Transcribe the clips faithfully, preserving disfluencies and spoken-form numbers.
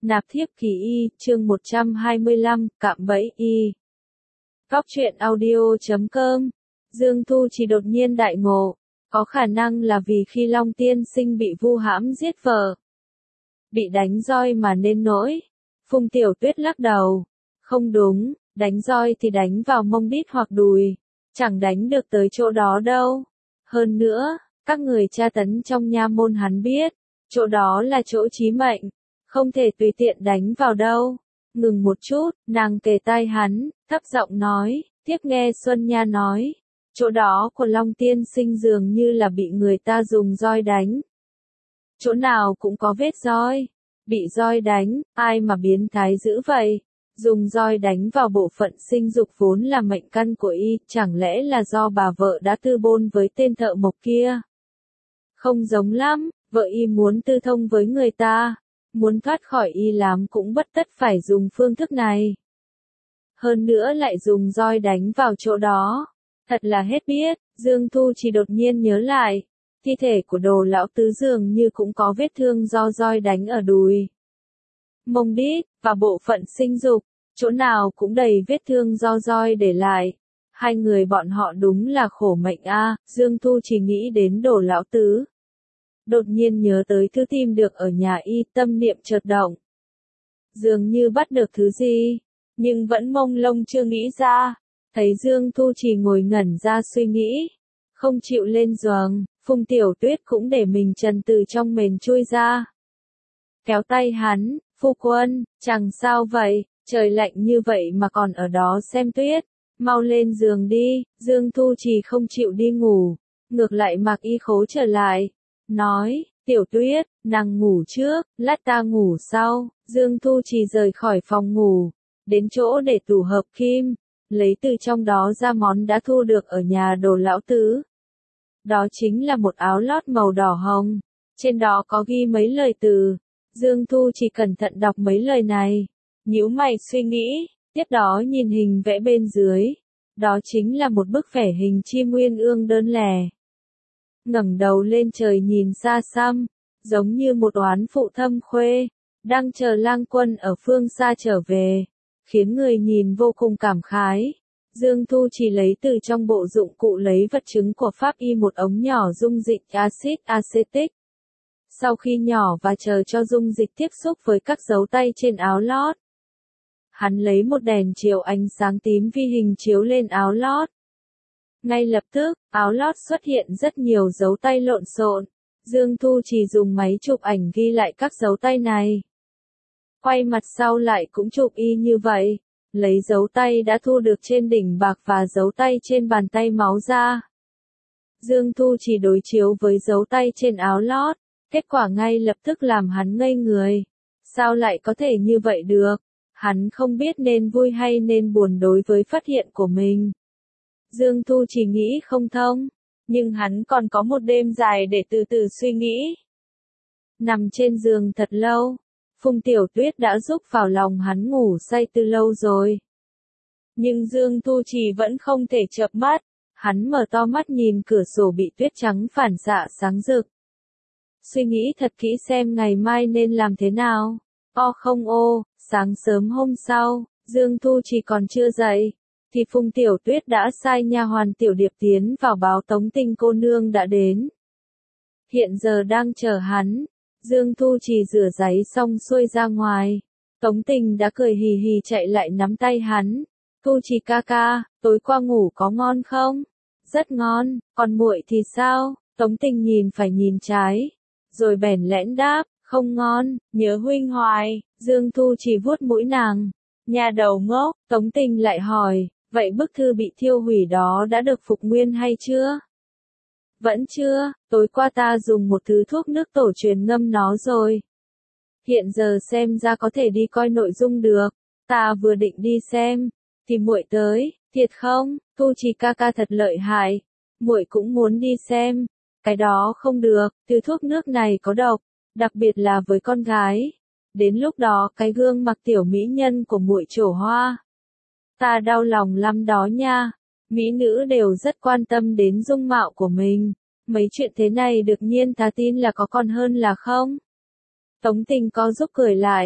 Nạp thiếp kỳ y, chương một trăm hai mươi lăm, cạm bẫy y. Góc truyện audio chấm com. Dương Thu Trì đột nhiên đại ngộ, có khả năng là vì khi Long Tiên Sinh bị vu hãm giết vợ, bị đánh roi mà nên nỗi. Phùng Tiểu Tuyết lắc đầu, không đúng, đánh roi thì đánh vào mông đít hoặc đùi, chẳng đánh được tới chỗ đó đâu. Hơn nữa, các người tra tấn trong nha môn hắn biết, chỗ đó là chỗ chí mệnh, không thể tùy tiện đánh vào đâu. Ngừng một chút, nàng kề tai hắn, thấp giọng nói, tiếp nghe Xuân Nha nói, chỗ đó của Long Tiên Sinh dường như là bị người ta dùng roi đánh. Chỗ nào cũng có vết roi, bị roi đánh, ai mà biến thái dữ vậy? Dùng roi đánh vào bộ phận sinh dục vốn là mệnh căn của y, chẳng lẽ là do bà vợ đã tư bôn với tên thợ mộc kia? Không giống lắm, vợ y muốn tư thông với người ta, muốn thoát khỏi y lám cũng bất tất phải dùng phương thức này. Hơn nữa lại dùng roi đánh vào chỗ đó, thật là hết biết. Dương Thu chỉ đột nhiên nhớ lại, thi thể của Đồ lão tứ dường như cũng có vết thương do roi đánh ở đùi, mông đít, và bộ phận sinh dục, chỗ nào cũng đầy vết thương do roi để lại. Hai người bọn họ đúng là khổ mệnh a. À. Dương Thu chỉ nghĩ đến Đồ lão tứ, đột nhiên nhớ tới thứ tìm được ở nhà y, tâm niệm chợt động. Dường như bắt được thứ gì, nhưng vẫn mông lung chưa nghĩ ra. Thấy Dương Thu chỉ ngồi ngẩn ra suy nghĩ, không chịu lên giường, Phùng Tiểu Tuyết cũng để mình trần từ trong mền chui ra. Kéo tay hắn, phu quân, chẳng sao vậy, trời lạnh như vậy mà còn ở đó xem tuyết, mau lên giường đi. Dương Thu chỉ không chịu đi ngủ, ngược lại mặc y khố trở lại, nói, Tiểu Tuyết, nàng ngủ trước, lát ta ngủ sau. Dương Thu chỉ rời khỏi phòng ngủ, đến chỗ để tủ hợp kim, lấy từ trong đó ra món đã thu được ở nhà Đồ lão tứ. Đó chính là một áo lót màu đỏ hồng, trên đó có ghi mấy lời từ. Dương Thu chỉ cẩn thận đọc mấy lời này, nhíu mày suy nghĩ, tiếp đó nhìn hình vẽ bên dưới, đó chính là một bức vẽ hình chim uyên ương đơn lẻ. Ngẩng đầu lên trời nhìn xa xăm, giống như một oán phụ thâm khuê, đang chờ lang quân ở phương xa trở về, khiến người nhìn vô cùng cảm khái. Dương Thu chỉ lấy từ trong bộ dụng cụ lấy vật chứng của pháp y một ống nhỏ dung dịch axit acetic. Sau khi nhỏ và chờ cho dung dịch tiếp xúc với các dấu tay trên áo lót, hắn lấy một đèn chiếu ánh sáng tím vi hình chiếu lên áo lót. Ngay lập tức, áo lót xuất hiện rất nhiều dấu tay lộn xộn. Dương Thu chỉ dùng máy chụp ảnh ghi lại các dấu tay này. Quay mặt sau lại cũng chụp y như vậy, lấy dấu tay đã thu được trên đỉnh bạc và dấu tay trên bàn tay máu ra. Dương Thu chỉ đối chiếu với dấu tay trên áo lót, kết quả ngay lập tức làm hắn ngây người. Sao lại có thể như vậy được? Hắn không biết nên vui hay nên buồn đối với phát hiện của mình. Dương Thu chỉ nghĩ không thông, nhưng hắn còn có một đêm dài để từ từ suy nghĩ. Nằm trên giường thật lâu, Phùng Tiểu Tuyết đã rúc vào lòng hắn ngủ say từ lâu rồi. Nhưng Dương Thu chỉ vẫn không thể chợp mắt, hắn mở to mắt nhìn cửa sổ bị tuyết trắng phản xạ sáng rực. Suy nghĩ thật kỹ xem ngày mai nên làm thế nào. O không ô, sáng sớm hôm sau, Dương Thu chỉ còn chưa dậy, thì Phùng Tiểu Tuyết đã sai nha hoàn Tiểu Điệp tiến vào báo Tống Tình cô nương đã đến. Hiện giờ đang chờ hắn. Dương Thu chỉ rửa giấy xong xuôi ra ngoài, Tống Tình đã cười hì hì chạy lại nắm tay hắn. Thu chỉ ca ca, tối qua ngủ có ngon không? Rất ngon, còn muội thì sao? Tống Tình nhìn phải nhìn trái, rồi bèn lẽn đáp, không ngon, nhớ huynh hoài. Dương Thu chỉ vuốt mũi nàng, nhà đầu ngốc. Tống Tình lại hỏi, vậy bức thư bị thiêu hủy đó đã được phục nguyên hay chưa? Vẫn chưa, tối qua ta dùng một thứ thuốc nước tổ truyền ngâm nó rồi. Hiện giờ xem ra có thể đi coi nội dung được. Ta vừa định đi xem, thì muội tới, thiệt không? Thu chỉ ca ca thật lợi hại, muội cũng muốn đi xem. Cái đó không được, thứ thuốc nước này có độc, đặc biệt là với con gái. Đến lúc đó cái gương mặt tiểu mỹ nhân của muội trổ hoa. Ta đau lòng lắm đó nha. Mỹ nữ đều rất quan tâm đến dung mạo của mình. Mấy chuyện thế này đương nhiên ta tin là có còn hơn là không. Tống Tình có giúp cười lại.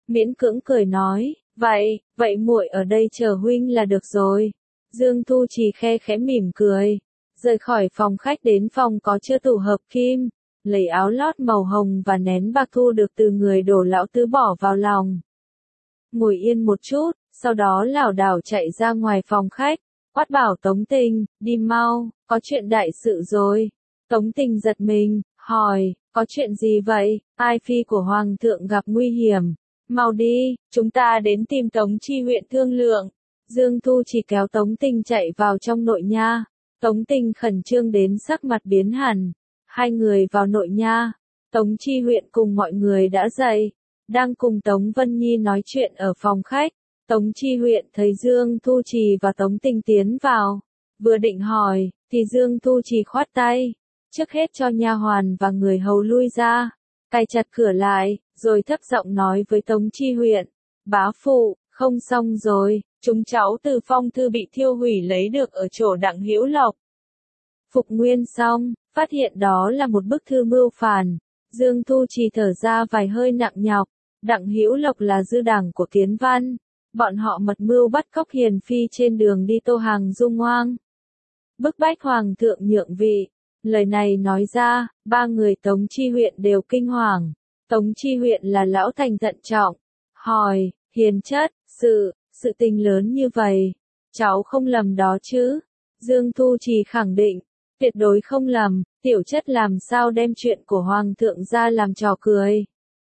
miễn cưỡng cười nói, vậy, vậy muội ở đây chờ huynh là được rồi. Dương Thu Trì khe khẽ mỉm cười, rời khỏi phòng khách đến phòng có chứa tủ hợp kim, lấy áo lót màu hồng và nén bạc thu được từ người Đổ lão tứ bỏ vào lòng. Ngồi yên một chút, sau đó lảo đảo chạy ra ngoài phòng khách, quát bảo Tống Tình, đi mau, có chuyện đại sự rồi. Tống Tình giật mình, hỏi, có chuyện gì vậy, ai phi của Hoàng thượng gặp nguy hiểm, mau đi, chúng ta đến tìm Tống Chi huyện thương lượng. Dương Thu chỉ kéo Tống Tình chạy vào trong nội nha, Tống Tình khẩn trương đến sắc mặt biến hẳn, hai người vào nội nha, Tống Chi huyện cùng mọi người đã dậy, đang cùng Tống Vân Nhi nói chuyện ở phòng khách. Tống Chi huyện thấy Dương Thu Trì và Tống Tình tiến vào, vừa định hỏi, thì Dương Thu Trì khoát tay, trước hết cho nha hoàn và người hầu lui ra, cài chặt cửa lại, rồi thấp giọng nói với Tống Chi huyện, bá phụ, không xong rồi, chúng cháu từ phong thư bị thiêu hủy lấy được ở chỗ Đặng Hữu Lộc. Phục nguyên xong, phát hiện đó là một bức thư mưu phản, Dương Thu Trì thở ra vài hơi nặng nhọc, Đặng Hữu Lộc là dư đảng của Kiến Văn. Bọn họ mật mưu bắt cóc hiền phi trên đường đi Tô Hàng Dung Ngoang. Bức bách Hoàng thượng nhượng vị. Lời này nói ra, ba người Tống Chi huyện đều kinh hoàng. Tống Chi huyện là lão thành thận trọng. Hỏi, hiền chất, sự, sự tình lớn như vậy. Cháu không lầm đó chứ? Dương Thu Trì khẳng định, tuyệt đối không lầm, tiểu chất làm sao đem chuyện của Hoàng thượng ra làm trò cười.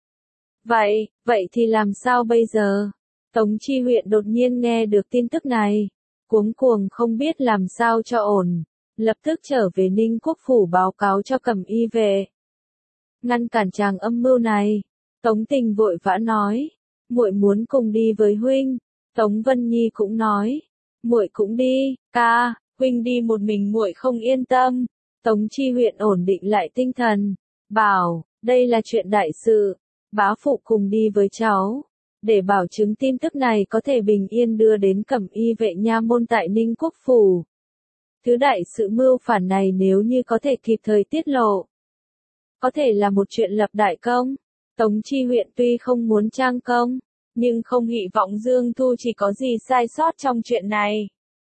Vậy, vậy thì làm sao bây giờ? Tống Chi huyện đột nhiên nghe được tin tức này, cuống cuồng không biết làm sao cho ổn, lập tức trở về Ninh Quốc phủ báo cáo cho Cẩm Y về. Ngăn cản chàng âm mưu này, Tống Tình vội vã nói, muội muốn cùng đi với huynh. Tống Vân Nhi cũng nói, muội cũng đi, ca, huynh đi một mình muội không yên tâm. Tống Chi huyện ổn định lại tinh thần, bảo, đây là chuyện đại sự, bá phụ cùng đi với cháu. Để bảo chứng tin tức này có thể bình yên đưa đến Cẩm Y vệ nha môn tại Ninh Quốc phủ. Thứ đại sự mưu phản này nếu như có thể kịp thời tiết lộ, có thể là một chuyện lập đại công. Tống Chi huyện tuy không muốn trang công, nhưng không hy vọng Dương Thu chỉ có gì sai sót trong chuyện này.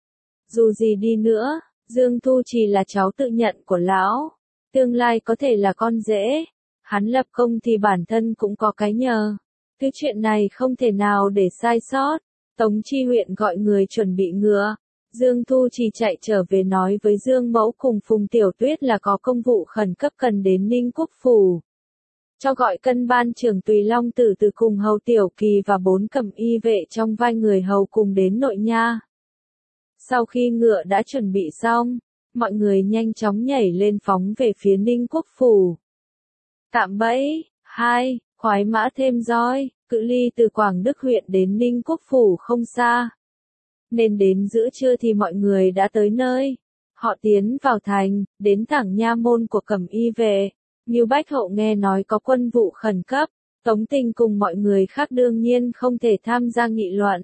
Dù gì đi nữa, Dương Thu chỉ là cháu tự nhận của lão, tương lai có thể là con rể, hắn lập công thì bản thân cũng có cái nhờ. Thứ chuyện này không thể nào để sai sót. Tống Chi huyện gọi người chuẩn bị ngựa. Dương Thu chỉ chạy trở về nói với Dương Mẫu cùng Phùng Tiểu Tuyết là có công vụ khẩn cấp cần đến Ninh Quốc phủ. Cho gọi cân ban trưởng Tùy Long Tử từ cùng hầu Tiểu Kỳ và bốn Cẩm Y vệ trong vai người hầu cùng đến nội nha. Sau khi ngựa đã chuẩn bị xong, mọi người nhanh chóng nhảy lên phóng về phía Ninh Quốc phủ. Cạm bẫy, hai. Khoái mã thêm roi, cự ly từ Quảng Đức huyện đến Ninh Quốc phủ không xa. Nên đến giữa trưa thì mọi người đã tới nơi. Họ tiến vào thành, đến thẳng nha môn của Cẩm Y vệ. Như Bách Hậu nghe nói có quân vụ khẩn cấp, Tống Tình cùng mọi người khác đương nhiên không thể tham gia nghị luận.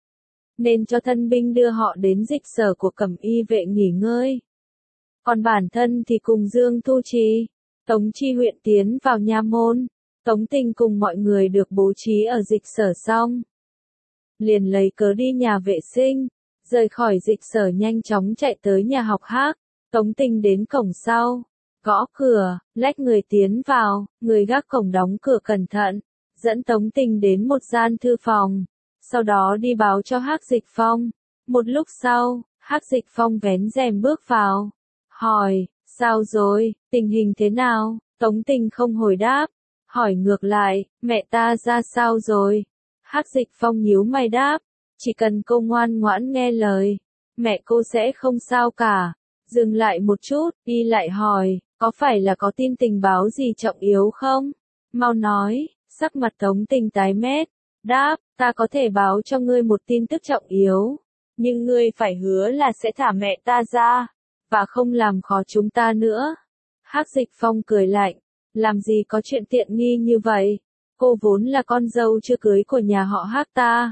Nên cho thân binh đưa họ đến dịch sở của Cẩm Y vệ nghỉ ngơi. Còn bản thân thì cùng Dương Thu Trì, Tống Chi huyện tiến vào nha môn. Tống Tình cùng mọi người được bố trí ở dịch sở xong. Liền lấy cớ đi nhà vệ sinh, rời khỏi dịch sở nhanh chóng chạy tới nhà học hát. Tống Tình đến cổng sau, gõ cửa, lách người tiến vào, người gác cổng đóng cửa cẩn thận, dẫn Tống Tình đến một gian thư phòng, sau đó đi báo cho Hắc Dịch Phong. Một lúc sau, Hắc Dịch Phong vén rèm bước vào, hỏi, sao rồi, tình hình thế nào? Tống Tình không hồi đáp. Hỏi ngược lại, mẹ ta ra sao rồi? Hắc Dịch Phong nhíu mày đáp, chỉ cần cô ngoan ngoãn nghe lời, mẹ cô sẽ không sao cả. Dừng lại một chút, y lại hỏi, có phải là có tin tình báo gì trọng yếu không? Mau nói, sắc mặt Tống Tình tái mét, đáp, ta có thể báo cho ngươi một tin tức trọng yếu, nhưng ngươi phải hứa là sẽ thả mẹ ta ra, và không làm khó chúng ta nữa. Hắc Dịch Phong cười lạnh. Làm gì có chuyện tiện nghi như vậy, cô vốn là con dâu chưa cưới của nhà họ Hắc ta.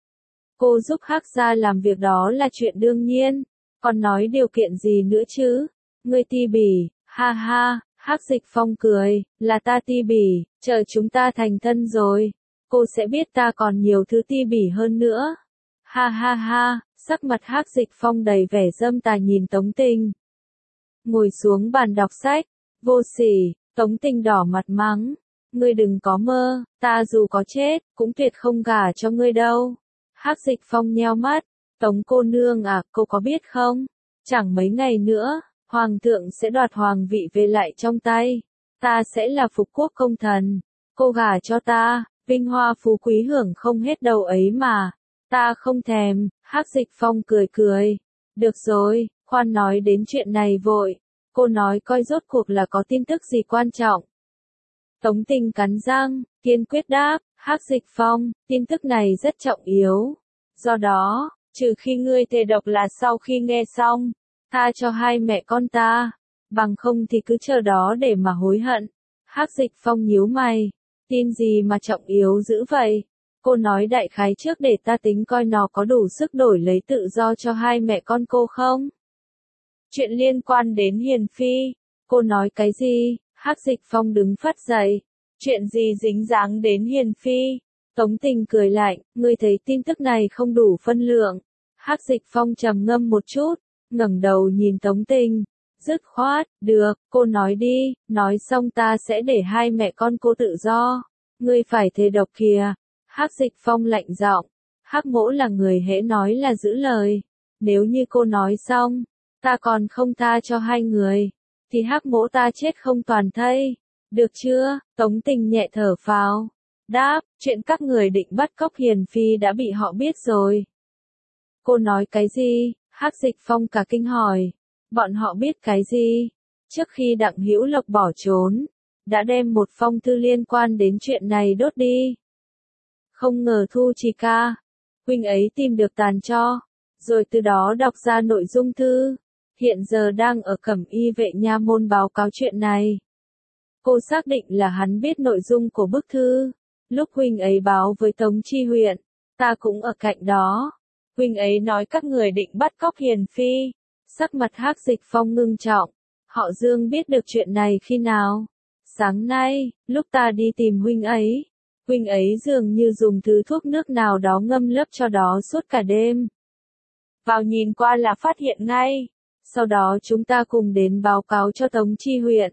Cô giúp Hắc gia làm việc đó là chuyện đương nhiên, còn nói điều kiện gì nữa chứ? Ngươi ti bỉ, ha ha, Hắc Dịch Phong cười, là ta ti bỉ, chờ chúng ta thành thân rồi. cô sẽ biết ta còn nhiều thứ ti bỉ hơn nữa. Ha ha ha, sắc mặt Hắc Dịch Phong đầy vẻ dâm tà nhìn Tống Tình. Ngồi xuống bàn đọc sách, vô sỉ, Tống Tình đỏ mặt mắng. Ngươi đừng có mơ, ta dù có chết, cũng tuyệt không gả cho ngươi đâu. Hắc Dịch Phong nheo mắt, Tống cô nương à, cô có biết không? Chẳng mấy ngày nữa, Hoàng thượng sẽ đoạt hoàng vị về lại trong tay. Ta sẽ là phục quốc công thần. Cô gả cho ta, vinh hoa phú quý hưởng không hết đâu ấy mà. Ta không thèm, Hắc Dịch Phong cười cười. Được rồi, khoan nói đến chuyện này vội. Cô nói coi rốt cuộc là có tin tức gì quan trọng. Tống Tình cắn răng, kiên quyết đáp, Hắc Dịch Phong, tin tức này rất trọng yếu. Do đó, trừ khi ngươi thề độc là sau khi nghe xong, tha cho hai mẹ con ta, bằng không thì cứ chờ đó để mà hối hận. Hắc Dịch Phong nhíu mày, tin gì mà trọng yếu dữ vậy? Cô nói đại khái trước để ta tính coi nó có đủ sức đổi lấy tự do cho hai mẹ con cô không? Chuyện liên quan đến Hiền Phi, cô nói cái gì? Hắc Dịch Phong đứng phắt dậy, chuyện gì dính dáng đến Hiền Phi? Tống Tình cười lạnh, ngươi thấy tin tức này không đủ phân lượng. Hắc Dịch Phong trầm ngâm một chút, ngẩng đầu nhìn Tống Tình, dứt khoát, được, cô nói đi, nói xong ta sẽ để hai mẹ con cô tự do. Ngươi phải thề độc kìa. Hắc Dịch Phong lạnh giọng, Hắc Mỗ là người hễ nói là giữ lời. Nếu như cô nói xong, ta còn không tha cho hai người, thì Hắc Mỗ ta chết không toàn thây. Được chưa? Tống Tình nhẹ thở phào, đáp, chuyện các người định bắt cóc Hiền Phi đã bị họ biết rồi. Cô nói cái gì? Hắc Dịch Phong cả kinh hỏi. Bọn họ biết cái gì? Trước khi Đặng Hữu Lộc bỏ trốn, đã đem một phong thư liên quan đến chuyện này đốt đi. Không ngờ Thu Trì ca, huynh ấy tìm được tàn tro, rồi từ đó đọc ra nội dung thư. Hiện giờ đang ở Cẩm Y Vệ nha môn báo cáo chuyện này. Cô xác định là hắn biết nội dung của bức thư. Lúc huynh ấy báo với Tống Chi huyện, ta cũng ở cạnh đó. Huynh ấy nói các người định bắt cóc Hiền Phi. Sắc mặt Hắc Dịch Phong ngưng trọng. Họ Dương biết được chuyện này khi nào? Sáng nay, lúc ta đi tìm huynh ấy. Huynh ấy dường như dùng thứ thuốc nước nào đó ngâm lấp cho đó suốt cả đêm. Vào nhìn qua là phát hiện ngay. Sau đó chúng ta cùng đến báo cáo cho Tống Chi huyện.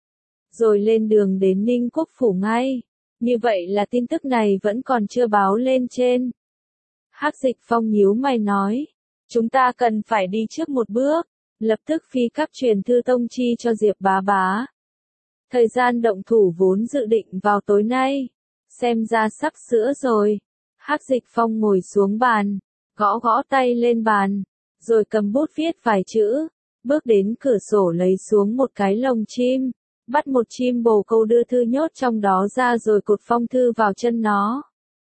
Rồi lên đường đến Ninh Quốc phủ ngay. Như vậy là tin tức này vẫn còn chưa báo lên trên. Hắc Dịch Phong nhíu mày nói. Chúng ta cần phải đi trước một bước. Lập tức phi các truyền thư tông chi cho Diệp bá bá. Thời gian động thủ vốn dự định vào tối nay. Xem ra sắp sửa rồi. Hắc Dịch Phong ngồi xuống bàn, gõ gõ tay lên bàn, rồi cầm bút viết vài chữ, bước đến cửa sổ lấy xuống một cái lồng chim, bắt một chim bồ câu đưa thư nhốt trong đó ra rồi cột phong thư vào chân nó.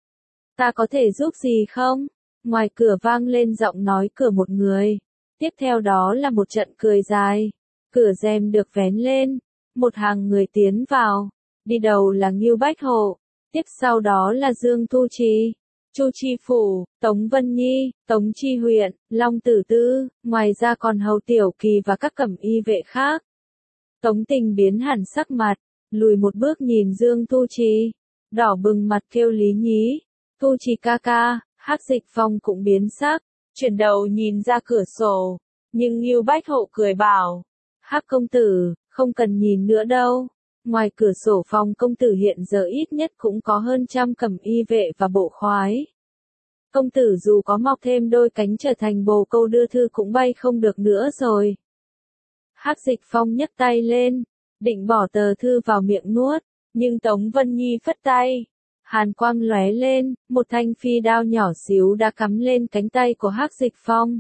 Ta có thể giúp gì không? Ngoài cửa vang lên giọng nói cửa một người. Tiếp theo đó là một trận cười dài. Cửa rèm được vén lên, một hàng người tiến vào. Đi đầu là Ngưu Bách Hộ, tiếp sau đó là Dương Thu Trì, Chu Chi Phủ, Tống Vân Nhi, Tống Chi huyện, Long Tử Tư, ngoài ra còn Hầu Tiểu Kỳ và các cẩm y vệ khác. Tống Tình biến hẳn sắc mặt, lùi một bước nhìn Dương Thu Trì, đỏ bừng mặt kêu Lý Nhí, Thu Trì ca ca. Hắc Dịch Phong cũng biến sắc, chuyển đầu nhìn ra cửa sổ, nhưng Ngưu Bách Hộ cười bảo, Hắc công tử, không cần nhìn nữa đâu. Ngoài cửa sổ phòng công tử hiện giờ ít nhất cũng có hơn trăm cẩm y vệ và bộ khoái. Công tử dù có mọc thêm đôi cánh trở thành bồ câu đưa thư cũng bay không được nữa rồi. Hắc Dịch Phong nhấc tay lên, định bỏ tờ thư vào miệng nuốt, nhưng Tống Vân Nhi phất tay. Hàn quang lóe lên, một thanh phi đao nhỏ xíu đã cắm lên cánh tay của Hắc Dịch Phong.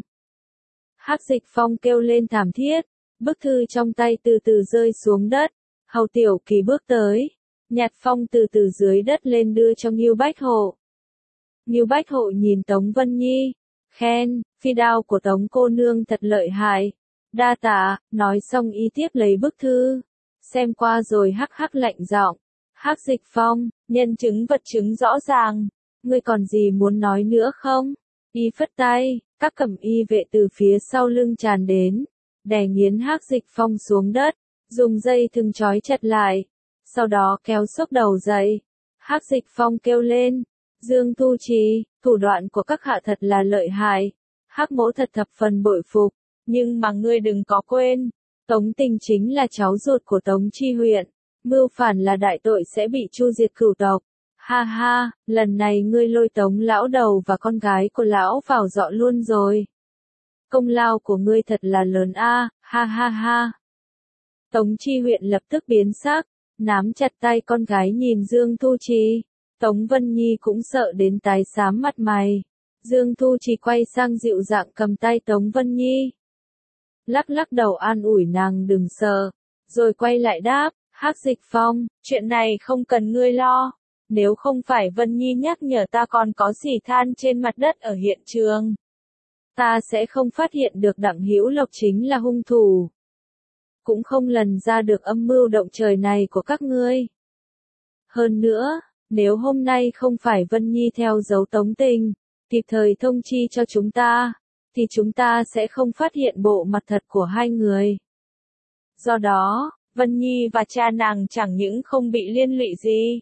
Hắc Dịch Phong kêu lên thảm thiết, bức thư trong tay từ từ rơi xuống đất. Hầu Tiểu Kỳ bước tới, nhặt phong từ từ dưới đất lên đưa cho Ngưu Bách Hộ. Ngưu Bách Hộ nhìn Tống Vân Nhi, khen, phi đao của Tống cô nương thật lợi hại. Đa tạ, nói xong y tiếp lấy bức thư, xem qua rồi hắc hắc lạnh giọng. Hắc Dịch Phong, nhân chứng vật chứng rõ ràng, ngươi còn gì muốn nói nữa không? Y phất tay, các cẩm y vệ từ phía sau lưng tràn đến, đè nghiến Hắc Dịch Phong xuống đất, dùng dây thừng trói chặt lại, sau đó kéo xốc đầu dậy. Hắc Dịch Phong kêu lên. Dương Thu Trì, thủ đoạn của các hạ thật là lợi hại. Hắc mỗ thật thập phần bội phục. Nhưng mà ngươi đừng có quên. Tống Tình chính là cháu ruột của Tống Chi huyện. Mưu phản là đại tội sẽ bị chu diệt cửu tộc. Ha ha, lần này ngươi lôi Tống lão đầu và con gái của lão vào dọ luôn rồi. Công lao của ngươi thật là lớn a, ha ha ha. Tống Chi huyện lập tức biến sắc, nắm chặt tay con gái nhìn Dương Thu Trì. Tống Vân Nhi cũng sợ đến tái xám mặt mày. Dương Thu Trì quay sang dịu dàng cầm tay Tống Vân Nhi. Lắc lắc đầu an ủi nàng đừng sợ, rồi quay lại đáp, Hắc Dịch Phong, chuyện này không cần ngươi lo. Nếu không phải Vân Nhi nhắc nhở ta còn có xỉ than trên mặt đất ở hiện trường, ta sẽ không phát hiện được Đặng Hữu Lộc chính là hung thủ. Cũng không lần ra được âm mưu động trời này của các ngươi. Hơn nữa, nếu hôm nay không phải Vân Nhi theo dấu Tống Tình, kịp thời thông chi cho chúng ta, thì chúng ta sẽ không phát hiện bộ mặt thật của hai người. Do đó, Vân Nhi và cha nàng chẳng những không bị liên lụy gì,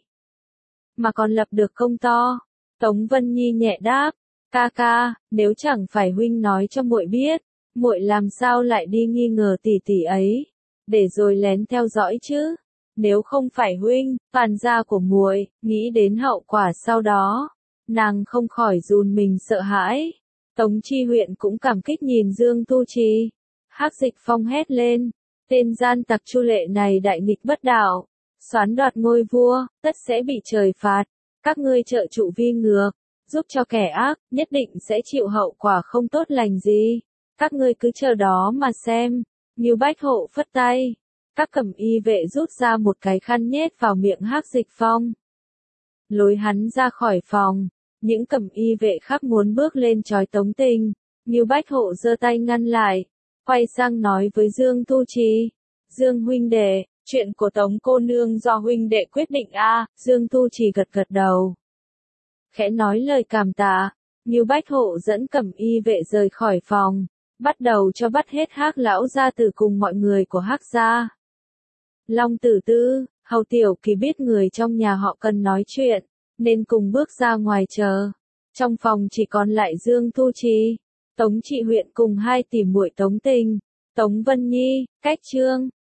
mà còn lập được công to. Tống Vân Nhi nhẹ đáp, ca ca, nếu chẳng phải huynh nói cho muội biết, muội làm sao lại đi nghi ngờ tỷ tỷ ấy, để rồi lén theo dõi chứ? Nếu không phải huynh, phản gia của muội, nghĩ đến hậu quả sau đó, nàng không khỏi run mình sợ hãi. Tống Chi huyện cũng cảm kích nhìn Dương Thu Trì. Hắc Dịch Phong hét lên, tên gian tặc Chu Lệ này đại nghịch bất đạo, soán đoạt ngôi vua, tất sẽ bị trời phạt. Các ngươi trợ trụ vi ngược, giúp cho kẻ ác, nhất định sẽ chịu hậu quả không tốt lành gì. Các ngươi cứ chờ đó mà xem. Ngưu Bách Hộ phất tay, các cẩm y vệ rút ra một cái khăn nhét vào miệng Hắc Dịch Phong, lôi hắn ra khỏi phòng. Những cẩm y vệ khác muốn bước lên trói Tống Tình, Ngưu Bách Hộ giơ tay ngăn lại, quay sang nói với Dương Thu Trì, Dương huynh đệ, chuyện của Tống cô nương do huynh đệ quyết định a. À? Dương Thu Trì gật gật đầu, khẽ nói lời cảm tạ. Ngưu Bách Hộ dẫn cẩm y vệ rời khỏi phòng, bắt đầu cho bắt hết Hắc lão gia tử cùng mọi người của Hắc gia. Long Tử Tư, Hầu Tiểu Kỳ biết người trong nhà họ cần nói chuyện, nên cùng bước ra ngoài chờ. Trong phòng chỉ còn lại Dương Thu Trì, Tống Trị huyện cùng hai tỷ muội Tống Tình, Tống Vân Nhi, Cách Trương.